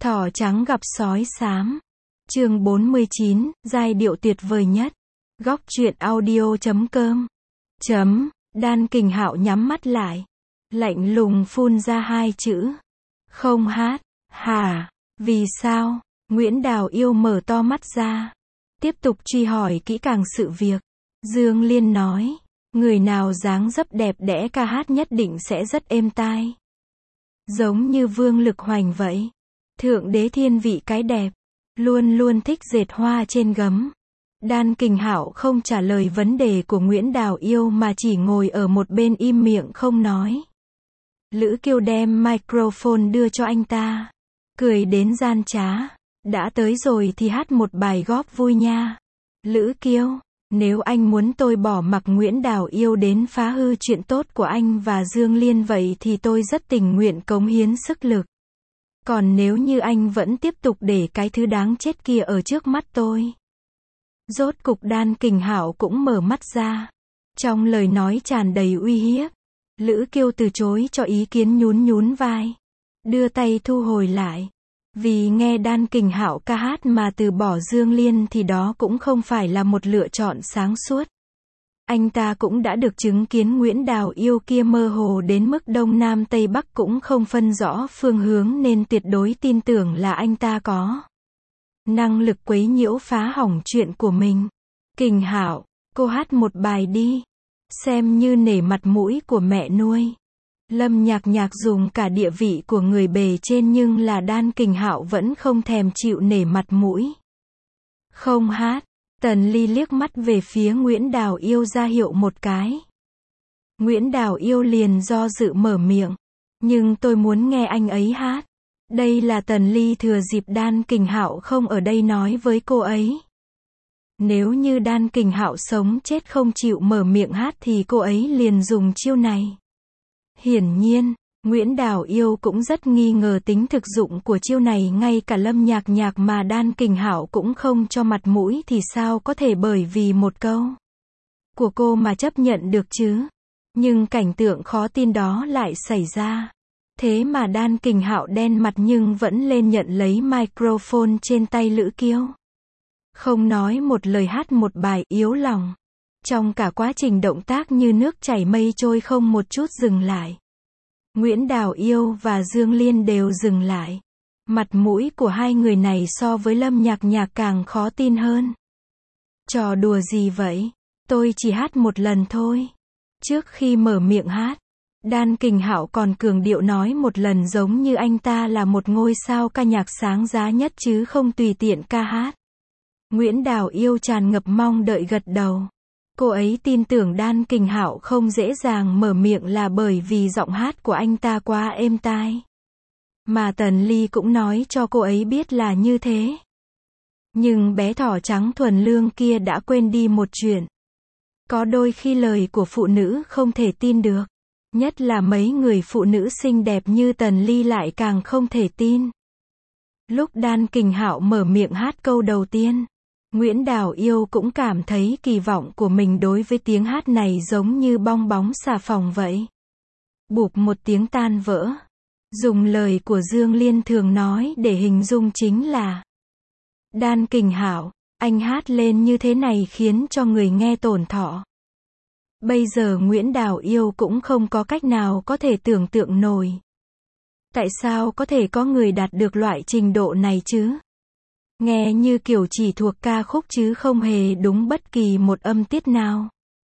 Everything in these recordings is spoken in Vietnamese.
Thỏ trắng gặp sói xám. Chương 49, giai điệu tuyệt vời nhất. Góc truyện audio.com. Đan Kình Hạo nhắm mắt lại, lạnh lùng phun ra hai chữ. Không hát. Hả? Vì sao? Nguyễn Đào Yêu mở to mắt ra, tiếp tục truy hỏi kỹ càng sự việc. Dương Liên nói, người nào dáng dấp đẹp đẽ ca hát nhất định sẽ rất êm tai. Giống như Vương Lực Hoành vậy. Thượng đế thiên vị cái đẹp, luôn luôn thích dệt hoa trên gấm. Đan Kình Hạo không trả lời vấn đề của Nguyễn Đào Yêu mà chỉ ngồi ở một bên im miệng không nói. Lữ Kiêu đem microphone đưa cho anh ta, cười đến gian trá. Đã tới rồi thì hát một bài góp vui nha. Lữ Kiêu, nếu anh muốn tôi bỏ mặc Nguyễn Đào Yêu đến phá hư chuyện tốt của anh và Dương Liên vậy thì tôi rất tình nguyện cống hiến sức lực. Còn nếu như anh vẫn tiếp tục để cái thứ đáng chết kia ở trước mắt tôi. Rốt cục Đan Kình Hạo cũng mở mắt ra. Trong lời nói tràn đầy uy hiếp. Lữ Kiêu từ chối cho ý kiến nhún nhún vai, đưa tay thu hồi lại. Vì nghe Đan Kình Hạo ca hát mà từ bỏ Dương Liên thì đó cũng không phải là một lựa chọn sáng suốt. Anh ta cũng đã được chứng kiến Nguyễn Đào Yêu kia mơ hồ đến mức Đông Nam Tây Bắc cũng không phân rõ phương hướng nên tuyệt đối tin tưởng là anh ta có năng lực quấy nhiễu phá hỏng chuyện của mình. Kình Hạo, cô hát một bài đi, xem như nể mặt mũi của mẹ nuôi. Lâm Nhạc Nhạc dùng cả địa vị của người bề trên nhưng là Đan Kình Hạo vẫn không thèm chịu nể mặt mũi. Không hát. Tần Ly liếc mắt về phía Nguyễn Đào Yêu ra hiệu một cái. Nguyễn Đào Yêu liền do dự mở miệng. Nhưng tôi muốn nghe anh ấy hát. Đây là Tần Ly thừa dịp Đan Kình Hạo không ở đây nói với cô ấy. Nếu như Đan Kình Hạo sống chết không chịu mở miệng hát thì cô ấy liền dùng chiêu này. Hiển nhiên, Nguyễn Đào Yêu cũng rất nghi ngờ tính thực dụng của chiêu này, ngay cả Lâm Nhạc Nhạc mà Đan Kình Hạo cũng không cho mặt mũi thì sao có thể bởi vì một câu của cô mà chấp nhận được chứ. Nhưng cảnh tượng khó tin đó lại xảy ra. Thế mà Đan Kình Hạo đen mặt nhưng vẫn lên nhận lấy microphone trên tay Lữ Kiêu. Không nói một lời hát một bài yếu lòng. Trong cả quá trình động tác như nước chảy mây trôi không một chút dừng lại. Nguyễn Đào Yêu và Dương Liên đều dừng lại. Mặt mũi của hai người này so với Lâm Nhạc Nhạc càng khó tin hơn. Trò đùa gì vậy? Tôi chỉ hát một lần thôi. Trước khi mở miệng hát, Đan Kình Hạo còn cường điệu nói một lần giống như anh ta là một ngôi sao ca nhạc sáng giá nhất chứ không tùy tiện ca hát. Nguyễn Đào Yêu tràn ngập mong đợi gật đầu. Cô ấy tin tưởng Đan Kình Hạo không dễ dàng mở miệng là bởi vì giọng hát của anh ta quá êm tai. Mà Tần Ly cũng nói cho cô ấy biết là như thế. Nhưng bé thỏ trắng thuần lương kia đã quên đi một chuyện. Có đôi khi lời của phụ nữ không thể tin được. Nhất là mấy người phụ nữ xinh đẹp như Tần Ly lại càng không thể tin. Lúc Đan Kình Hạo mở miệng hát câu đầu tiên, Nguyễn Đào Yêu cũng cảm thấy kỳ vọng của mình đối với tiếng hát này giống như bong bóng xà phòng vậy. Bụp một tiếng tan vỡ. Dùng lời của Dương Liên thường nói để hình dung chính là: Đan Kình Hạo, anh hát lên như thế này khiến cho người nghe tổn thọ. Bây giờ Nguyễn Đào Yêu cũng không có cách nào có thể tưởng tượng nổi. Tại sao có thể có người đạt được loại trình độ này chứ? Nghe như kiểu chỉ thuộc ca khúc chứ không hề đúng bất kỳ một âm tiết nào.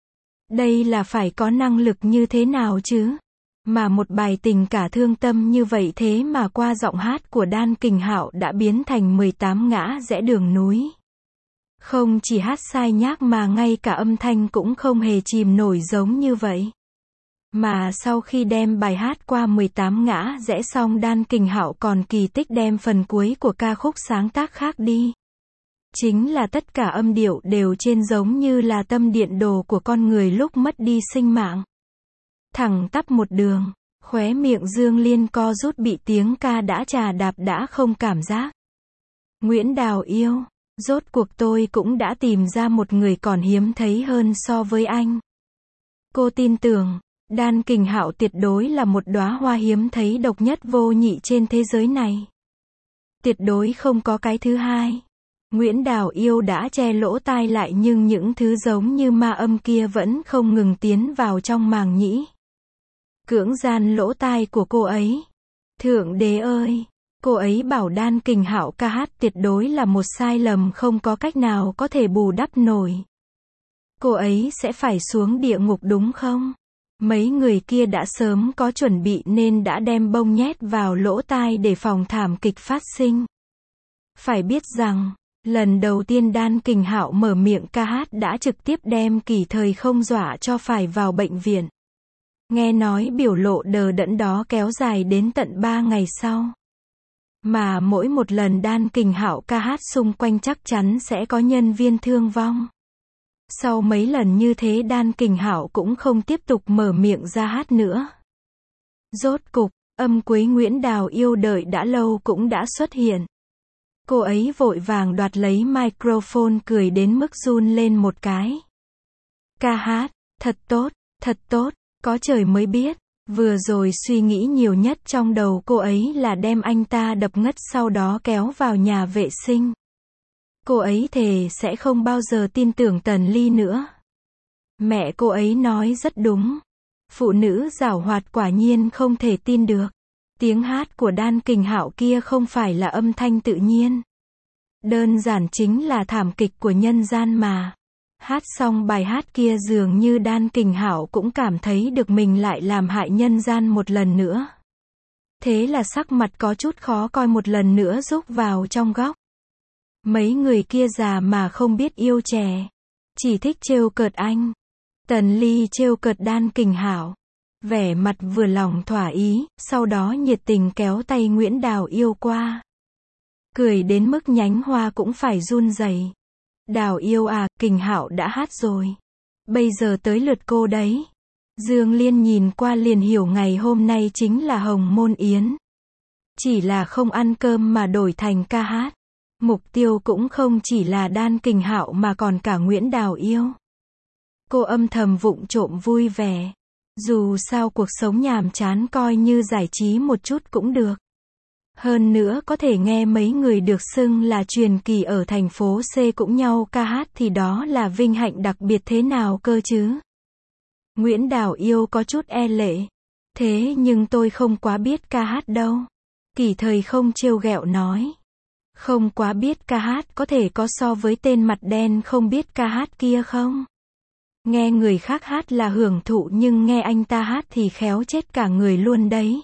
Đây là phải có năng lực như thế nào chứ? Mà một bài tình cả thương tâm như vậy thế mà qua giọng hát của Đan Kình Hạo đã biến thành 18 ngã rẽ đường núi. Không chỉ hát sai nhác mà ngay cả âm thanh cũng không hề chìm nổi giống như vậy. Mà sau khi đem bài hát qua 18 ngã rẽ xong Đan Kình Hạo còn kỳ tích đem phần cuối của ca khúc sáng tác khác đi. Chính là tất cả âm điệu đều trên giống như là tâm điện đồ của con người lúc mất đi sinh mạng. Thẳng tắp một đường, khóe miệng Dương Liên co rút bị tiếng ca đã chà đạp đã không cảm giác. Nguyễn Đào Yêu, rốt cuộc tôi cũng đã tìm ra một người còn hiếm thấy hơn so với anh. Cô tin tưởng Đan Kình Hạo tuyệt đối là một đóa hoa hiếm thấy độc nhất vô nhị trên thế giới này. Tuyệt đối không có cái thứ hai. Nguyễn Đào Yêu đã che lỗ tai lại nhưng những thứ giống như ma âm kia vẫn không ngừng tiến vào trong màng nhĩ. Cưỡng gian lỗ tai của cô ấy. Thượng đế ơi! Cô ấy bảo Đan Kình Hạo ca hát tuyệt đối là một sai lầm không có cách nào có thể bù đắp nổi. Cô ấy sẽ phải xuống địa ngục đúng không? Mấy người kia đã sớm có chuẩn bị nên đã đem bông nhét vào lỗ tai để phòng thảm kịch phát sinh. Phải biết rằng, lần đầu tiên Đan Kình Hạo mở miệng ca hát đã trực tiếp đem Kỷ Thời Không dọa cho phải vào bệnh viện. Nghe nói biểu lộ đờ đẫn đó kéo dài đến tận 3 ngày sau. Mà mỗi một lần Đan Kình Hạo ca hát xung quanh chắc chắn sẽ có nhân viên thương vong. Sau mấy lần như thế Đan Kình Hạo cũng không tiếp tục mở miệng ra hát nữa. Rốt cục, âm quế Nguyễn Đào Yêu đợi đã lâu cũng đã xuất hiện. Cô ấy vội vàng đoạt lấy microphone cười đến mức run lên một cái. Ca hát, thật tốt, có trời mới biết. Vừa rồi suy nghĩ nhiều nhất trong đầu cô ấy là đem anh ta đập ngất sau đó kéo vào nhà vệ sinh. Cô ấy thề sẽ không bao giờ tin tưởng Tần Ly nữa. Mẹ cô ấy nói rất đúng. Phụ nữ giảo hoạt quả nhiên không thể tin được. Tiếng hát của Đan Kình Hạo kia không phải là âm thanh tự nhiên. Đơn giản chính là thảm kịch của nhân gian mà. Hát xong bài hát kia dường như Đan Kình Hạo cũng cảm thấy được mình lại làm hại nhân gian một lần nữa. Thế là sắc mặt có chút khó coi một lần nữa rúc vào trong góc. Mấy người kia già mà không biết yêu trẻ. Chỉ thích trêu cợt anh. Tần Ly trêu cợt Đan Kình Hạo. Vẻ mặt vừa lòng thỏa ý, sau đó nhiệt tình kéo tay Nguyễn Đào Yêu qua. Cười đến mức nhánh hoa cũng phải run rẩy. Đào Yêu à, Kình Hạo đã hát rồi. Bây giờ tới lượt cô đấy. Dương Liên nhìn qua liền hiểu ngày hôm nay chính là Hồng Môn Yến. Chỉ là không ăn cơm mà đổi thành ca hát. Mục tiêu cũng không chỉ là Đan Kình Hạo mà còn cả Nguyễn Đào Yêu. Cô âm thầm vụng trộm vui vẻ. Dù sao cuộc sống nhàm chán coi như giải trí một chút cũng được. Hơn nữa có thể nghe mấy người được xưng là truyền kỳ ở thành phố C cũng nhau ca hát thì đó là vinh hạnh đặc biệt thế nào cơ chứ. Nguyễn Đào Yêu có chút e lệ. Thế nhưng tôi không quá biết ca hát đâu. Kỷ Thời Không trêu ghẹo nói. Không quá biết ca hát có thể có so với tên mặt đen không biết ca hát kia không? Nghe người khác hát là hưởng thụ nhưng nghe anh ta hát thì khéo chết cả người luôn đấy.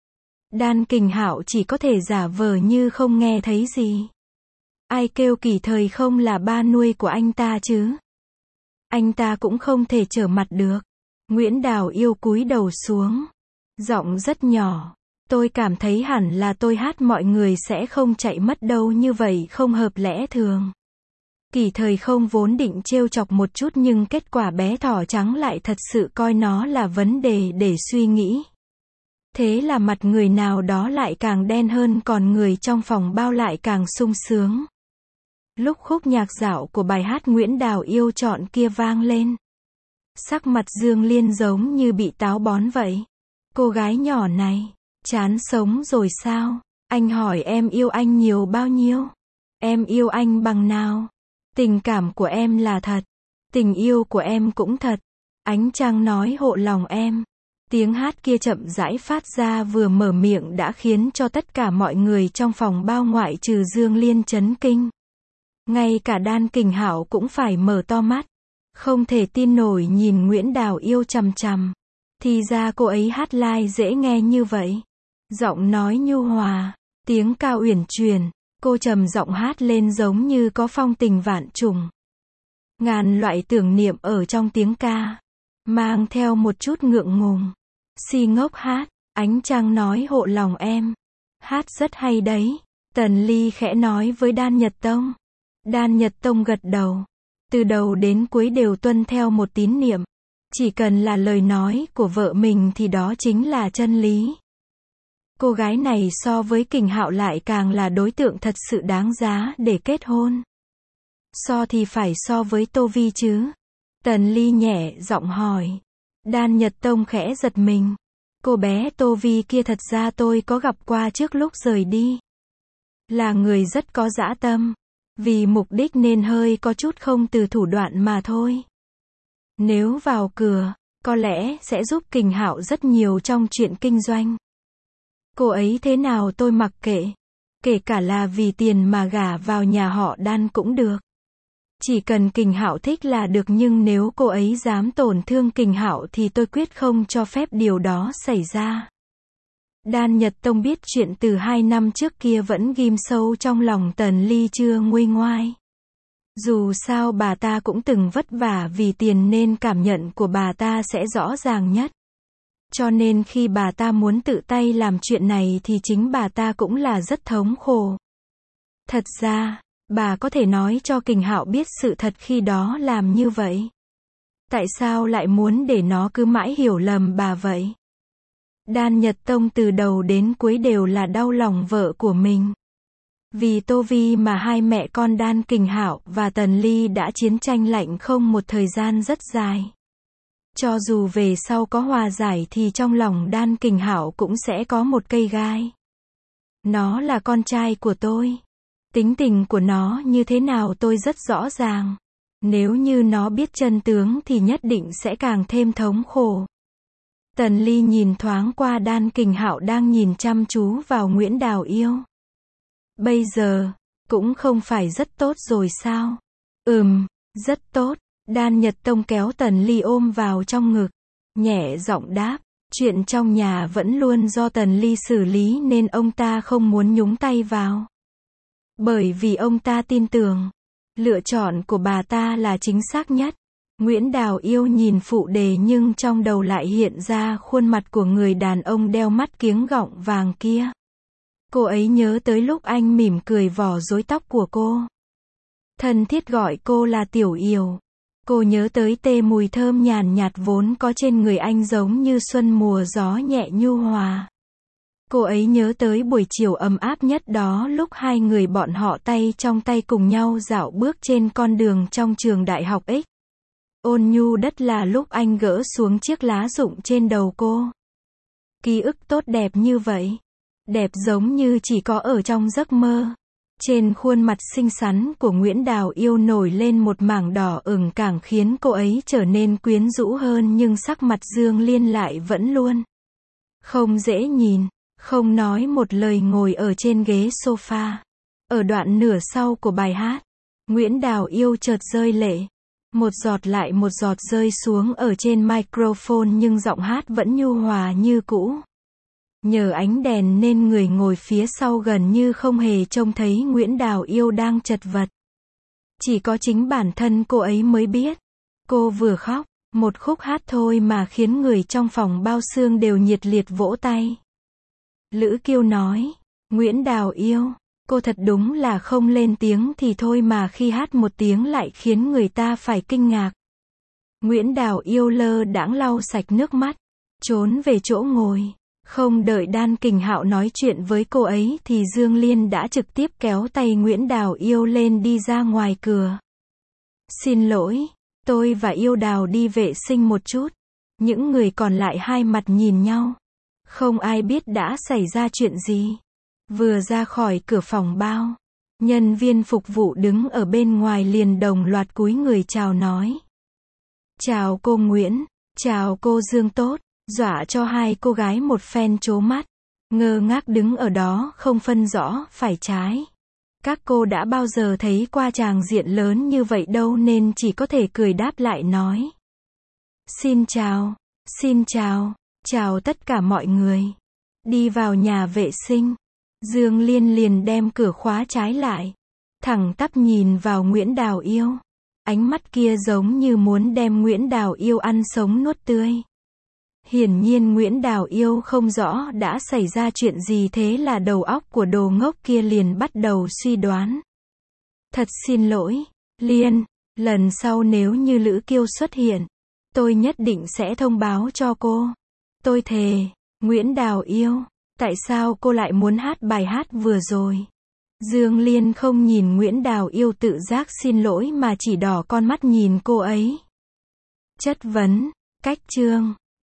Đan Kình Hạo chỉ có thể giả vờ như không nghe thấy gì. Ai kêu Kỷ Thời Không là ba nuôi của anh ta chứ? Anh ta cũng không thể trở mặt được. Nguyễn Đào Yêu cúi đầu xuống. Giọng rất nhỏ. Tôi cảm thấy hẳn là tôi hát mọi người sẽ không chạy mất đâu, như vậy không hợp lẽ thường. Kỷ Thời Không vốn định trêu chọc một chút nhưng kết quả bé thỏ trắng lại thật sự coi nó là vấn đề để suy nghĩ. Thế là mặt người nào đó lại càng đen hơn còn người trong phòng bao lại càng sung sướng. Lúc khúc nhạc dạo của bài hát Nguyễn Đào Yêu chọn kia vang lên. Sắc mặt Dương Liên giống như bị táo bón vậy. Cô gái nhỏ này, chán sống rồi sao? Anh hỏi em yêu anh nhiều bao nhiêu? Em yêu anh bằng nào? Tình cảm của em là thật. Tình yêu của em cũng thật. Ánh trăng nói hộ lòng em. Tiếng hát kia chậm rãi phát ra vừa mở miệng đã khiến cho tất cả mọi người trong phòng bao ngoại trừ Dương Liên chấn kinh. Ngay cả Đan Kình Hạo cũng phải mở to mắt. Không thể tin nổi nhìn Nguyễn Đào Yêu chằm chằm. Thì ra cô ấy hát live dễ nghe như vậy. Giọng nói nhu hòa, tiếng cao uyển chuyển, cô trầm giọng hát lên giống như có phong tình vạn trùng. Ngàn loại tưởng niệm ở trong tiếng ca, mang theo một chút ngượng ngùng. Si ngốc hát, ánh trăng nói hộ lòng em. Hát rất hay đấy. Tần Ly khẽ nói với Đan Nhật Tông. Đan Nhật Tông gật đầu. Từ đầu đến cuối đều tuân theo một tín niệm. Chỉ cần là lời nói của vợ mình thì đó chính là chân lý. Cô gái này so với Kình Hạo lại càng là đối tượng thật sự đáng giá để kết hôn. So thì phải so với Tô Vi chứ. Tần Ly nhẹ giọng hỏi. Đan Nhật Tông khẽ giật mình. Cô bé Tô Vi kia thật ra tôi có gặp qua trước lúc rời đi. Là người rất có dã tâm. Vì mục đích nên hơi có chút không từ thủ đoạn mà thôi. Nếu vào cửa, có lẽ sẽ giúp Kình Hạo rất nhiều trong chuyện kinh doanh. Cô ấy thế nào tôi mặc kệ. Kể cả là vì tiền mà gả vào nhà họ Đan cũng được. Chỉ cần Kình Hạo thích là được, nhưng nếu cô ấy dám tổn thương Kình Hạo thì tôi quyết không cho phép điều đó xảy ra. Đan Nhật Tông biết chuyện từ 2 năm trước kia vẫn ghim sâu trong lòng Tần Ly chưa nguôi ngoai. Dù sao bà ta cũng từng vất vả vì tiền nên cảm nhận của bà ta sẽ rõ ràng nhất. Cho nên khi bà ta muốn tự tay làm chuyện này thì chính bà ta cũng là rất thống khổ. Thật ra, bà có thể nói cho Kình Hạo biết sự thật khi đó làm như vậy. Tại sao lại muốn để nó cứ mãi hiểu lầm bà vậy? Đan Nhật Tông từ đầu đến cuối đều là đau lòng vợ của mình. Vì Tô Vi mà hai mẹ con Đan Kình Hạo và Tần Ly đã chiến tranh lạnh không một thời gian rất dài. Cho dù về sau có hòa giải thì trong lòng Đan Kình Hạo cũng sẽ có một cây gai. Nó là con trai của tôi. Tính tình của nó như thế nào tôi rất rõ ràng. Nếu như nó biết chân tướng thì nhất định sẽ càng thêm thống khổ. Tần Ly nhìn thoáng qua Đan Kình Hạo đang nhìn chăm chú vào Nguyễn Đào Yêu. Bây giờ, cũng không phải rất tốt rồi sao? Rất tốt. Đan Nhật Tông kéo Tần Ly ôm vào trong ngực. Nhẹ giọng đáp, chuyện trong nhà vẫn luôn do Tần Ly xử lý nên ông ta không muốn nhúng tay vào. Bởi vì ông ta tin tưởng, lựa chọn của bà ta là chính xác nhất. Nguyễn Đào Yêu nhìn phụ đề nhưng trong đầu lại hiện ra khuôn mặt của người đàn ông đeo mắt kiếng gọng vàng kia. Cô ấy nhớ tới lúc anh mỉm cười vò rối tóc của cô. Thân thiết gọi cô là Tiểu Yểu. Cô nhớ tới mùi thơm nhàn nhạt vốn có trên người anh giống như xuân mùa gió nhẹ nhu hòa. Cô ấy nhớ tới buổi chiều ấm áp nhất đó lúc hai người bọn họ tay trong tay cùng nhau dạo bước trên con đường trong trường đại học X. Ôn nhu đất là lúc anh gỡ xuống chiếc lá rụng trên đầu cô. Ký ức tốt đẹp như vậy. Đẹp giống như chỉ có ở trong giấc mơ. Trên khuôn mặt xinh xắn của Nguyễn Đào Yêu nổi lên một mảng đỏ ửng càng khiến cô ấy trở nên quyến rũ hơn, nhưng sắc mặt Dương Liên lại vẫn luôn không dễ nhìn. Không nói một lời ngồi ở trên ghế sofa. Ở đoạn nửa sau của bài hát, Nguyễn Đào Yêu chợt rơi lệ. Một giọt lại một giọt rơi xuống ở trên microphone nhưng giọng hát vẫn nhu hòa như cũ. Nhờ ánh đèn nên người ngồi phía sau gần như không hề trông thấy Nguyễn Đào Yêu đang chật vật. Chỉ có chính bản thân cô ấy mới biết. Cô vừa khóc, một khúc hát thôi mà khiến người trong phòng bao xương đều nhiệt liệt vỗ tay. Lữ Kiêu nói, Nguyễn Đào Yêu, cô thật đúng là không lên tiếng thì thôi mà khi hát một tiếng lại khiến người ta phải kinh ngạc. Nguyễn Đào Yêu lơ đãng lau sạch nước mắt, trốn về chỗ ngồi. Không đợi Đan Kình Hạo nói chuyện với cô ấy thì Dương Liên đã trực tiếp kéo tay Nguyễn Đào Yêu lên đi ra ngoài cửa. Xin lỗi, tôi và Yêu Đào đi vệ sinh một chút. Những người còn lại hai mặt nhìn nhau. Không ai biết đã xảy ra chuyện gì. Vừa ra khỏi cửa phòng bao, nhân viên phục vụ đứng ở bên ngoài liền đồng loạt cúi người chào nói. Chào cô Nguyễn, chào cô Dương tốt, dọa cho hai cô gái một phen trố mắt. Ngơ ngác đứng ở đó không phân rõ phải trái. Các cô đã bao giờ thấy qua tràng diện lớn như vậy đâu nên chỉ có thể cười đáp lại nói. Xin chào, chào tất cả mọi người. Đi vào nhà vệ sinh. Dương Liên liền đem cửa khóa trái lại. Thẳng tắp nhìn vào Nguyễn Đào Yêu. Ánh mắt kia giống như muốn đem Nguyễn Đào Yêu ăn sống nuốt tươi. Hiển nhiên Nguyễn Đào Yêu không rõ đã xảy ra chuyện gì, thế là đầu óc của đồ ngốc kia liền bắt đầu suy đoán. Thật xin lỗi, Liên, lần sau nếu như Lữ Kiêu xuất hiện, tôi nhất định sẽ thông báo cho cô. Tôi thề. Nguyễn Đào Yêu, tại sao cô lại muốn hát bài hát vừa rồi? Dương Liên không nhìn Nguyễn Đào Yêu tự giác xin lỗi mà chỉ đỏ con mắt nhìn cô ấy. Chất vấn, cách chương.